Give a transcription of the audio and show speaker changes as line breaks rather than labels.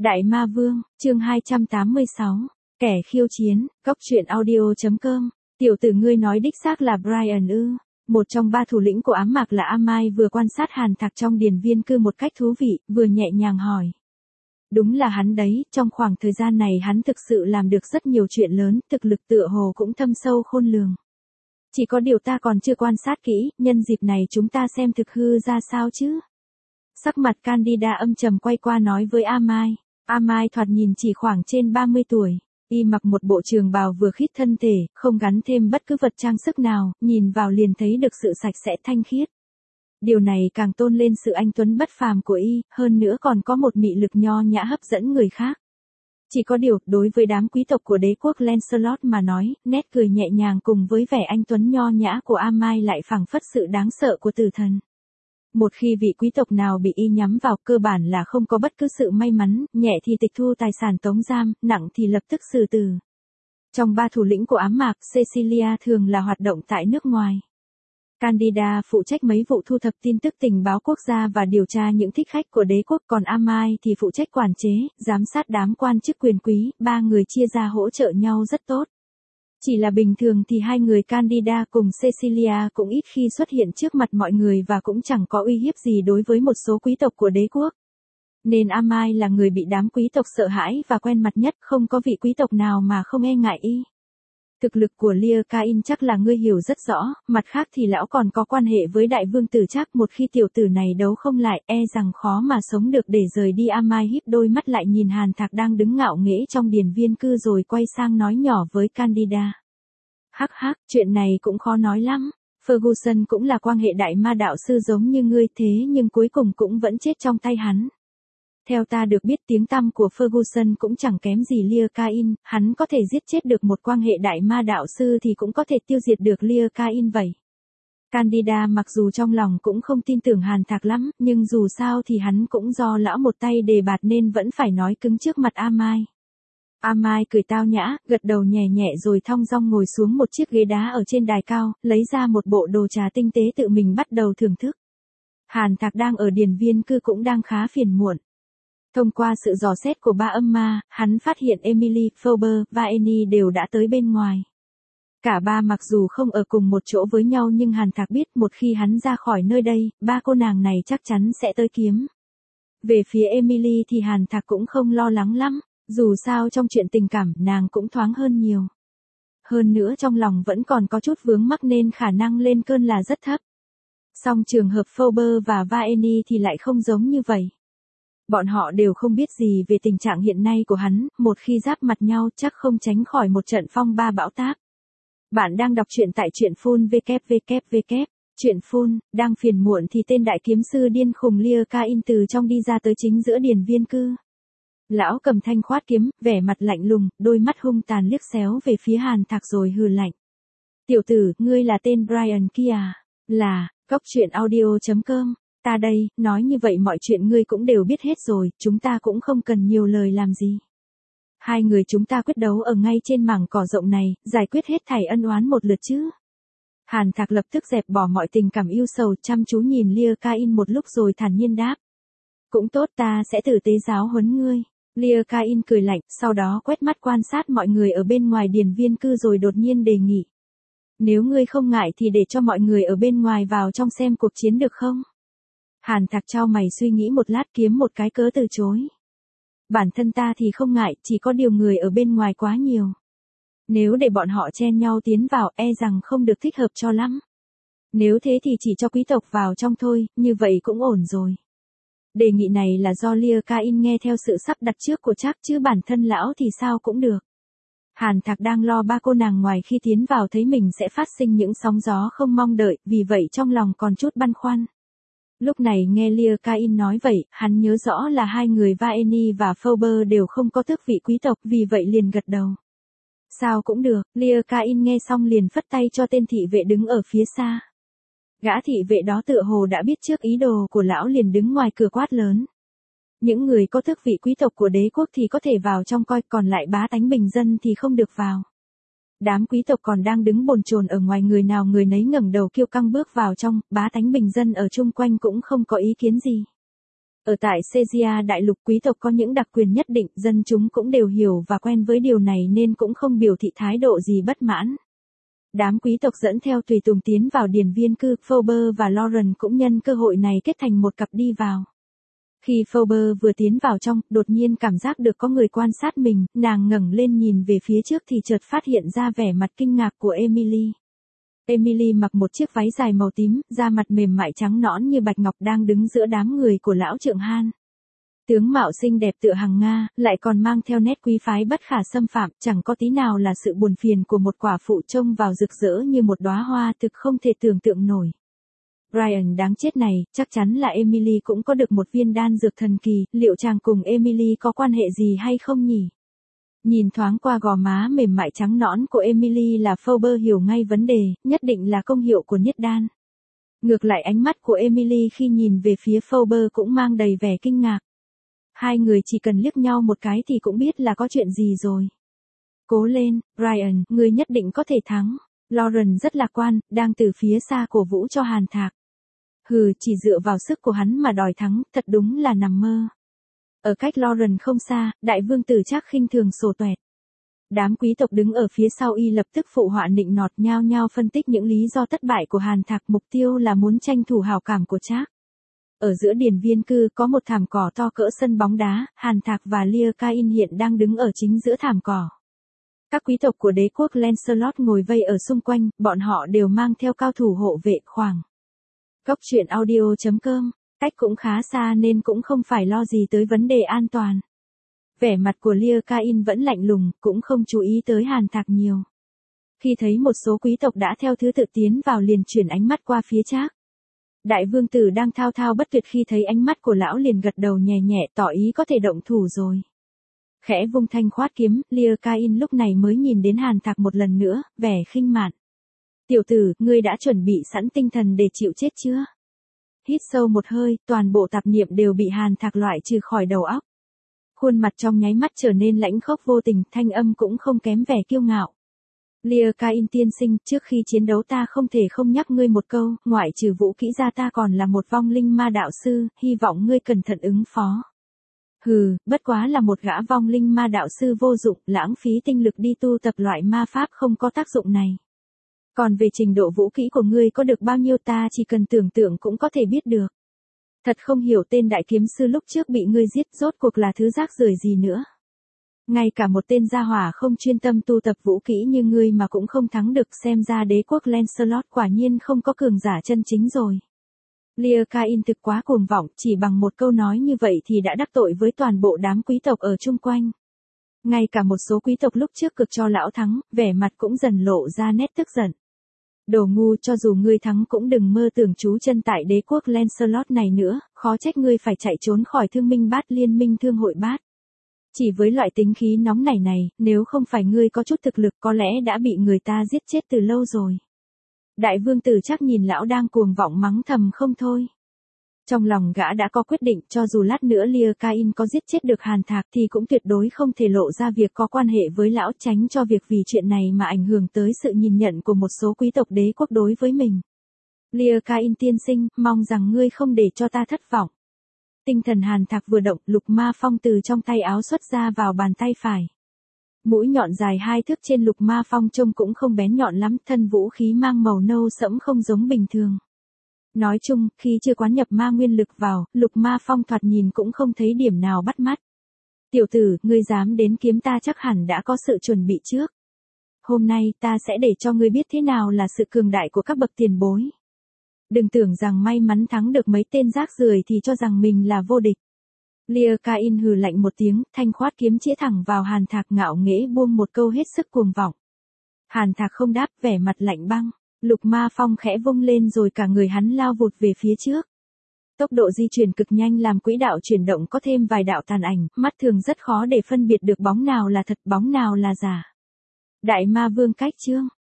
Đại Ma Vương, chương 286, kẻ khiêu chiến, góc truyện audio.com, tiểu tử ngươi nói đích xác là Brian ư. Một trong ba thủ lĩnh của ám mạc là Amai vừa quan sát Hàn Thạc trong điền viên cư một cách thú vị, vừa nhẹ nhàng hỏi. Đúng là hắn đấy, trong khoảng thời gian này hắn thực sự làm được rất nhiều chuyện lớn, thực lực tựa hồ cũng thâm sâu khôn lường. Chỉ có điều ta còn chưa quan sát kỹ, nhân dịp này chúng ta xem thực hư ra sao chứ. Sắc mặt Candida âm trầm quay qua nói với Amai. Amai thoạt nhìn chỉ khoảng trên 30 tuổi. Y mặc một bộ trường bào vừa khít thân thể, không gắn thêm bất cứ vật trang sức nào, nhìn vào liền thấy được sự sạch sẽ thanh khiết. Điều này càng tôn lên sự anh tuấn bất phàm của Y, hơn nữa còn có một mị lực nho nhã hấp dẫn người khác. Chỉ có điều, đối với đám quý tộc của đế quốc Lancelot mà nói, nét cười nhẹ nhàng cùng với vẻ anh tuấn nho nhã của Amai lại phảng phất sự đáng sợ của tử thần. Một khi vị quý tộc nào bị Y nhắm vào, cơ bản là không có bất cứ sự may mắn, nhẹ thì tịch thu tài sản tống giam, nặng thì lập tức xử tử. Trong ba thủ lĩnh của ám mạc, Cecilia thường là hoạt động tại nước ngoài. Candida phụ trách mấy vụ thu thập tin tức tình báo quốc gia và điều tra những thích khách của đế quốc, còn Amai thì phụ trách quản chế, giám sát đám quan chức quyền quý, ba người chia ra hỗ trợ nhau rất tốt. Chỉ là bình thường thì hai người Candida cùng Cecilia cũng ít khi xuất hiện trước mặt mọi người và cũng chẳng có uy hiếp gì đối với một số quý tộc của đế quốc. Nên Amai là người bị đám quý tộc sợ hãi và quen mặt nhất, không có vị quý tộc nào mà không e ngại Y. Thực lực của Lycain chắc là ngươi hiểu rất rõ, mặt khác thì lão còn có quan hệ với đại vương tử chắc, một khi tiểu tử này đấu không lại, e rằng khó mà sống được để rời đi. Amai híp đôi mắt lại nhìn Hàn Thạc đang đứng ngạo nghễ trong điền viên cư rồi quay sang nói nhỏ với Candida. Hắc hắc, chuyện này cũng khó nói lắm. Ferguson cũng là quan hệ đại ma đạo sư giống như ngươi thế nhưng cuối cùng cũng vẫn chết trong tay hắn. Theo ta được biết tiếng tăm của Ferguson cũng chẳng kém gì Lycain, hắn có thể giết chết được một quan hệ đại ma đạo sư thì cũng có thể tiêu diệt được Lycain vậy. Candida mặc dù trong lòng cũng không tin tưởng Hàn Thạc lắm, nhưng dù sao thì hắn cũng do lão một tay đề bạt nên vẫn phải nói cứng trước mặt Amai. Amai cười tao nhã, gật đầu nhẹ nhẹ rồi thong dong ngồi xuống một chiếc ghế đá ở trên đài cao, lấy ra một bộ đồ trà tinh tế tự mình bắt đầu thưởng thức. Hàn Thạc đang ở điền viên cư cũng đang khá phiền muộn. Thông qua sự dò xét của ba âm ma, hắn phát hiện Emily, Phoebe và Annie đều đã tới bên ngoài. Cả ba mặc dù không ở cùng một chỗ với nhau nhưng Hàn Thạc biết một khi hắn ra khỏi nơi đây, ba cô nàng này chắc chắn sẽ tới kiếm. Về phía Emily thì Hàn Thạc cũng không lo lắng lắm, dù sao trong chuyện tình cảm nàng cũng thoáng hơn nhiều. Hơn nữa trong lòng vẫn còn có chút vướng mắc nên khả năng lên cơn là rất thấp. Song trường hợp Phoebe và Vaeni thì lại không giống như vậy. Bọn họ đều không biết gì về tình trạng hiện nay của hắn, một khi giáp mặt nhau chắc không tránh khỏi một trận phong ba bão táp. Bạn đang đọc truyện tại truyện phun www. Truyện phun, đang phiền muộn thì tên đại kiếm sư điên khùng Lycain từ trong đi ra tới chính giữa điền viên cư. Lão cầm thanh khoát kiếm, vẻ mặt lạnh lùng, đôi mắt hung tàn liếc xéo về phía Hàn Thạc rồi hừ lạnh. Tiểu tử, ngươi là tên Brian kia à? Là, góc truyện audio.com. Ta đây, nói như vậy mọi chuyện ngươi cũng đều biết hết rồi, chúng ta cũng không cần nhiều lời làm gì. Hai người chúng ta quyết đấu ở ngay trên mảng cỏ rộng này, giải quyết hết thảy ân oán một lượt chứ. Hàn Thạc lập tức dẹp bỏ mọi tình cảm yêu sầu, chăm chú nhìn Lycain một lúc rồi thản nhiên đáp. Cũng tốt, ta sẽ tử tế giáo huấn ngươi. Lycain cười lạnh, sau đó quét mắt quan sát mọi người ở bên ngoài điền viên cư rồi đột nhiên đề nghị. Nếu ngươi không ngại thì để cho mọi người ở bên ngoài vào trong xem cuộc chiến được không? Hàn Thạc chau mày suy nghĩ một lát kiếm một cái cớ từ chối. Bản thân ta thì không ngại, chỉ có điều người ở bên ngoài quá nhiều. Nếu để bọn họ chen nhau tiến vào e rằng không được thích hợp cho lắm. Nếu thế thì chỉ cho quý tộc vào trong thôi, như vậy cũng ổn rồi. Đề nghị này là do Lycain nghe theo sự sắp đặt trước của chắc chứ bản thân lão thì sao cũng được. Hàn Thạc đang lo ba cô nàng ngoài khi tiến vào thấy mình sẽ phát sinh những sóng gió không mong đợi, vì vậy trong lòng còn chút băn khoăn. Lúc này nghe Lycain nói vậy, hắn nhớ rõ là hai người Vaeni và Phoebe đều không có tước vị quý tộc, vì vậy liền gật đầu. Sao cũng được, Lycain nghe xong liền phất tay cho tên thị vệ đứng ở phía xa. Gã thị vệ đó tựa hồ đã biết trước ý đồ của lão liền đứng ngoài cửa quát lớn. Những người có tước vị quý tộc của đế quốc thì có thể vào trong coi, còn lại bá tánh bình dân thì không được vào. Đám quý tộc còn đang đứng bồn chồn ở ngoài người nào người nấy ngẩng đầu kiêu căng bước vào trong, bá tánh bình dân ở chung quanh cũng không có ý kiến gì. Ở tại Caesarea đại lục quý tộc có những đặc quyền nhất định, dân chúng cũng đều hiểu và quen với điều này nên cũng không biểu thị thái độ gì bất mãn. Đám quý tộc dẫn theo tùy tùng tiến vào điền viên cư, Phoebe và Lauren cũng nhân cơ hội này kết thành một cặp đi vào. Khi Phoebe vừa tiến vào trong, đột nhiên cảm giác được có người quan sát mình, nàng ngẩng lên nhìn về phía trước thì chợt phát hiện ra vẻ mặt kinh ngạc của Emily. Emily mặc một chiếc váy dài màu tím, da mặt mềm mại trắng nõn như bạch ngọc đang đứng giữa đám người của lão trượng Han. Tướng mạo xinh đẹp tựa hàng Nga, lại còn mang theo nét quý phái bất khả xâm phạm, chẳng có tí nào là sự buồn phiền của một quả phụ trông vào rực rỡ như một đóa hoa, thực không thể tưởng tượng nổi. Brian đáng chết này, chắc chắn là Emily cũng có được một viên đan dược thần kỳ, liệu chàng cùng Emily có quan hệ gì hay không nhỉ? Nhìn thoáng qua gò má mềm mại trắng nõn của Emily là Phoebe hiểu ngay vấn đề, nhất định là công hiệu của niết đan. Ngược lại ánh mắt của Emily khi nhìn về phía Phoebe cũng mang đầy vẻ kinh ngạc. Hai người chỉ cần liếc nhau một cái thì cũng biết là có chuyện gì rồi. Cố lên, Brian, ngươi nhất định có thể thắng. Lauren rất lạc quan, đang từ phía xa cổ vũ cho Hàn Thạc. Hừ, chỉ dựa vào sức của hắn mà đòi thắng, thật đúng là nằm mơ. Ở cách Lauren không xa, đại vương tử Trác khinh thường sổ toẹt. Đám quý tộc đứng ở phía sau y lập tức phụ họa nịnh nọt nhao nhao phân tích những lý do thất bại của Hàn Thạc, mục tiêu là muốn tranh thủ hảo cảm của Trác. Ở giữa điền viên cư có một thảm cỏ to cỡ sân bóng đá, Hàn Thạc và Leocain hiện đang đứng ở chính giữa thảm cỏ. Các quý tộc của đế quốc Lancelot ngồi vây ở xung quanh, bọn họ đều mang theo cao thủ hộ vệ khoảng. Góc truyện audio.com, cách cũng khá xa nên cũng không phải lo gì tới vấn đề an toàn. Vẻ mặt của Leocain vẫn lạnh lùng, cũng không chú ý tới Hàn Thạc nhiều. Khi thấy một số quý tộc đã theo thứ tự tiến vào liền chuyển ánh mắt qua phía Trác. Đại vương tử đang thao thao bất tuyệt khi thấy ánh mắt của lão liền gật đầu nhẹ nhẹ tỏ ý có thể động thủ rồi. Khẽ vung thanh khoát kiếm, Leocain lúc này mới nhìn đến Hàn Thạc một lần nữa, vẻ khinh mạn. Tiểu tử, ngươi đã chuẩn bị sẵn tinh thần để chịu chết chưa? Hít sâu một hơi, toàn bộ tạp niệm đều bị Hàn Thạc loại trừ khỏi đầu óc. Khuôn mặt trong nháy mắt trở nên lãnh khốc vô tình, thanh âm cũng không kém vẻ kiêu ngạo. Leocain tiên sinh, trước khi chiến đấu ta không thể không nhắc ngươi một câu, ngoại trừ vũ kỹ ra ta còn là một vong linh ma đạo sư, hy vọng ngươi cẩn thận ứng phó. Hừ, bất quá là một gã vong linh ma đạo sư vô dụng, lãng phí tinh lực đi tu tập loại ma pháp không có tác dụng này. Còn về trình độ vũ kỹ của ngươi có được bao nhiêu ta chỉ cần tưởng tượng cũng có thể biết được. Thật không hiểu tên đại kiếm sư lúc trước bị ngươi giết rốt cuộc là thứ rác rưởi gì nữa. Ngay cả một tên gia hỏa không chuyên tâm tu tập vũ kỹ như ngươi mà cũng không thắng được, xem ra đế quốc Lancelot quả nhiên không có cường giả chân chính rồi. Leocain thực quá cuồng vọng, chỉ bằng một câu nói như vậy thì đã đắc tội với toàn bộ đám quý tộc ở chung quanh. Ngay cả một số quý tộc lúc trước cực cho lão thắng, vẻ mặt cũng dần lộ ra nét tức giận. Đồ ngu, cho dù ngươi thắng cũng đừng mơ tưởng trú chân tại đế quốc Lancelot này nữa, khó trách ngươi phải chạy trốn khỏi Thương Minh Bát Liên minh Thương hội Bát. Chỉ với loại tính khí nóng nảy này, nếu không phải ngươi có chút thực lực có lẽ đã bị người ta giết chết từ lâu rồi. Đại vương tử Trác nhìn lão đang cuồng vọng mắng thầm không thôi. Trong lòng gã đã có quyết định, cho dù lát nữa Leocain có giết chết được Hàn Thạc thì cũng tuyệt đối không thể lộ ra việc có quan hệ với lão, tránh cho việc vì chuyện này mà ảnh hưởng tới sự nhìn nhận của một số quý tộc đế quốc đối với mình. Leocain tiên sinh, mong rằng ngươi không để cho ta thất vọng. Tinh thần Hàn Thạc vừa động, lục ma phong từ trong tay áo xuất ra vào bàn tay phải. Mũi nhọn dài 2 thước trên lục ma phong trông cũng không bén nhọn lắm, thân vũ khí mang màu nâu sẫm không giống bình thường. Nói chung, khi chưa quán nhập ma nguyên lực vào, lục ma phong thoạt nhìn cũng không thấy điểm nào bắt mắt. Tiểu tử, ngươi dám đến kiếm ta chắc hẳn đã có sự chuẩn bị trước. Hôm nay ta sẽ để cho ngươi biết thế nào là sự cường đại của các bậc tiền bối. Đừng tưởng rằng may mắn thắng được mấy tên rác rưởi thì cho rằng mình là vô địch. Leocain hừ lạnh một tiếng, thanh khoát kiếm chĩa thẳng vào Hàn Thạc, ngạo nghễ buông một câu hết sức cuồng vọng. Hàn Thạc không đáp, vẻ mặt lạnh băng. Lục ma phong khẽ vung lên rồi cả người hắn lao vụt về phía trước. Tốc độ di chuyển cực nhanh làm quỹ đạo chuyển động có thêm vài đạo tàn ảnh, mắt thường rất khó để phân biệt được bóng nào là thật, bóng nào là giả. Đại ma vương cách chương.